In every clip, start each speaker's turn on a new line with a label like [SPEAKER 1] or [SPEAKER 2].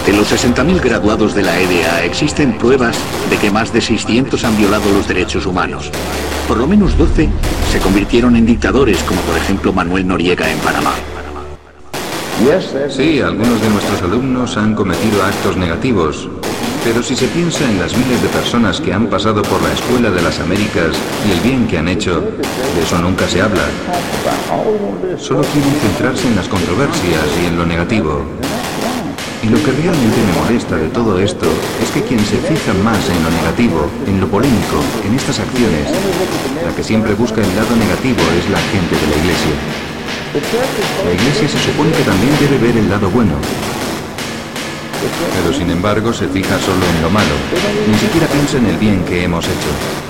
[SPEAKER 1] De los 60.000 graduados de la EDA existen pruebas de que más de 600 han violado los derechos humanos. Por lo menos 12 se convirtieron en dictadores, como por ejemplo Manuel Noriega en Panamá.
[SPEAKER 2] Sí, algunos de nuestros alumnos han cometido actos negativos, pero si se piensa en las miles de personas que han pasado por la Escuela de las Américas y el bien que han hecho, de eso nunca se habla. Solo quieren centrarse en las controversias y en lo negativo. Y lo que realmente me molesta de todo esto es que quien se fija más en lo negativo, en lo polémico, en estas acciones, la que siempre busca el lado negativo es la gente de la Iglesia. La Iglesia se supone que también debe ver el lado bueno. Pero sin embargo se fija solo en lo malo, ni siquiera piensa en el bien que hemos hecho.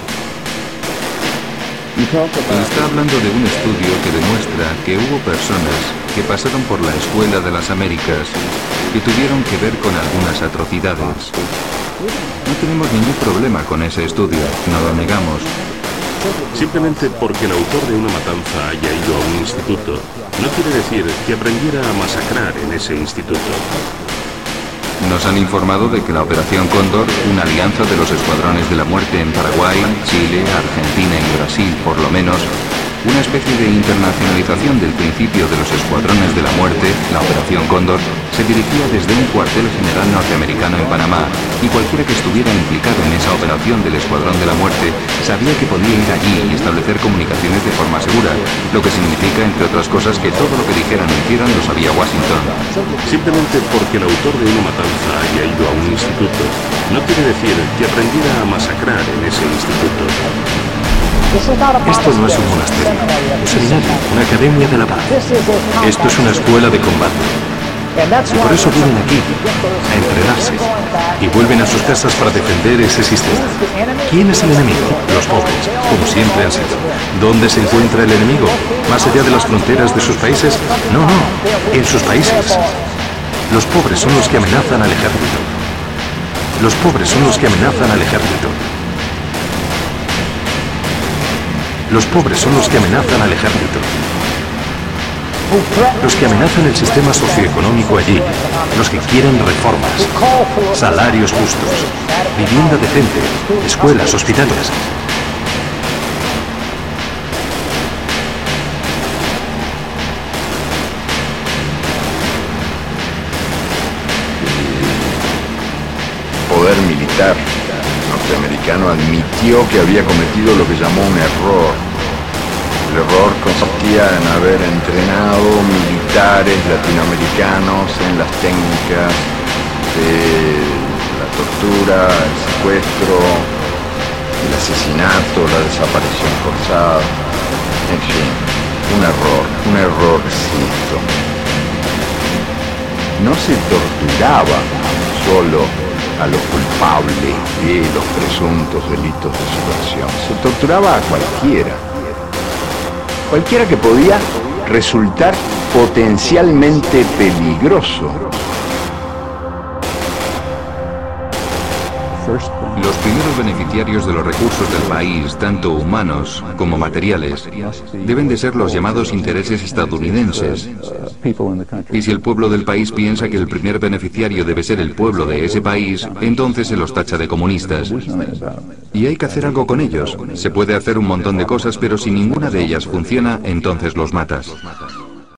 [SPEAKER 2] Está hablando de un estudio que demuestra que hubo personas que pasaron por la Escuela de las Américas que tuvieron que ver con algunas atrocidades. No tenemos ningún problema con ese estudio, no lo negamos.
[SPEAKER 3] Simplemente porque el autor de una matanza haya ido a un instituto, no quiere decir que aprendiera a masacrar en ese instituto.
[SPEAKER 2] Nos han informado de que la Operación Cóndor, una alianza de los escuadrones de la muerte en Paraguay, Chile, Argentina y Brasil, por lo menos, una especie de internacionalización del principio de los escuadrones de la muerte, la Operación Cóndor, se dirigía desde un cuartel general norteamericano en Panamá, y cualquiera que estuviera implicado en esa operación del Escuadrón de la Muerte sabía que podía ir allí y establecer comunicaciones de forma segura, lo que significa, entre otras cosas, que todo lo que dijeran o hicieran lo sabía Washington.
[SPEAKER 3] Simplemente porque el autor de una matanza haya ido a un instituto, no quiere decir que aprendiera a masacrar en ese instituto.
[SPEAKER 4] Esto no es un monasterio, un seminario, una academia de la paz. Esto es una escuela de combate. Y por eso vienen aquí, a entrenarse, y vuelven a sus casas para defender ese sistema. ¿Quién es el enemigo? Los pobres, como siempre han sido. ¿Dónde se encuentra el enemigo? ¿Más allá de las fronteras de sus países? No, en sus países. Los pobres son los que amenazan al ejército. Los pobres son los que amenazan al ejército. Los pobres son los que amenazan al ejército. Los que amenazan el sistema socioeconómico allí. Los que quieren reformas, salarios justos, vivienda decente, escuelas, hospitales.
[SPEAKER 5] El poder militar norteamericano admitió que había cometido lo que llamó un error. El error consistía en haber entrenado militares latinoamericanos en las técnicas de la tortura, el secuestro, el asesinato, la desaparición forzada, en fin, un errorcito. No se torturaba solo a los culpables de los presuntos delitos de subversión. Se torturaba a cualquiera que podía resultar potencialmente peligroso.
[SPEAKER 2] Los primeros beneficiarios de los recursos del país, tanto humanos como materiales, deben de ser los llamados intereses estadounidenses. Y si el pueblo del país piensa que el primer beneficiario debe ser el pueblo de ese país, entonces se los tacha de comunistas. Y hay que hacer algo con ellos. Se puede hacer un montón de cosas, pero si ninguna de ellas funciona, entonces los matas.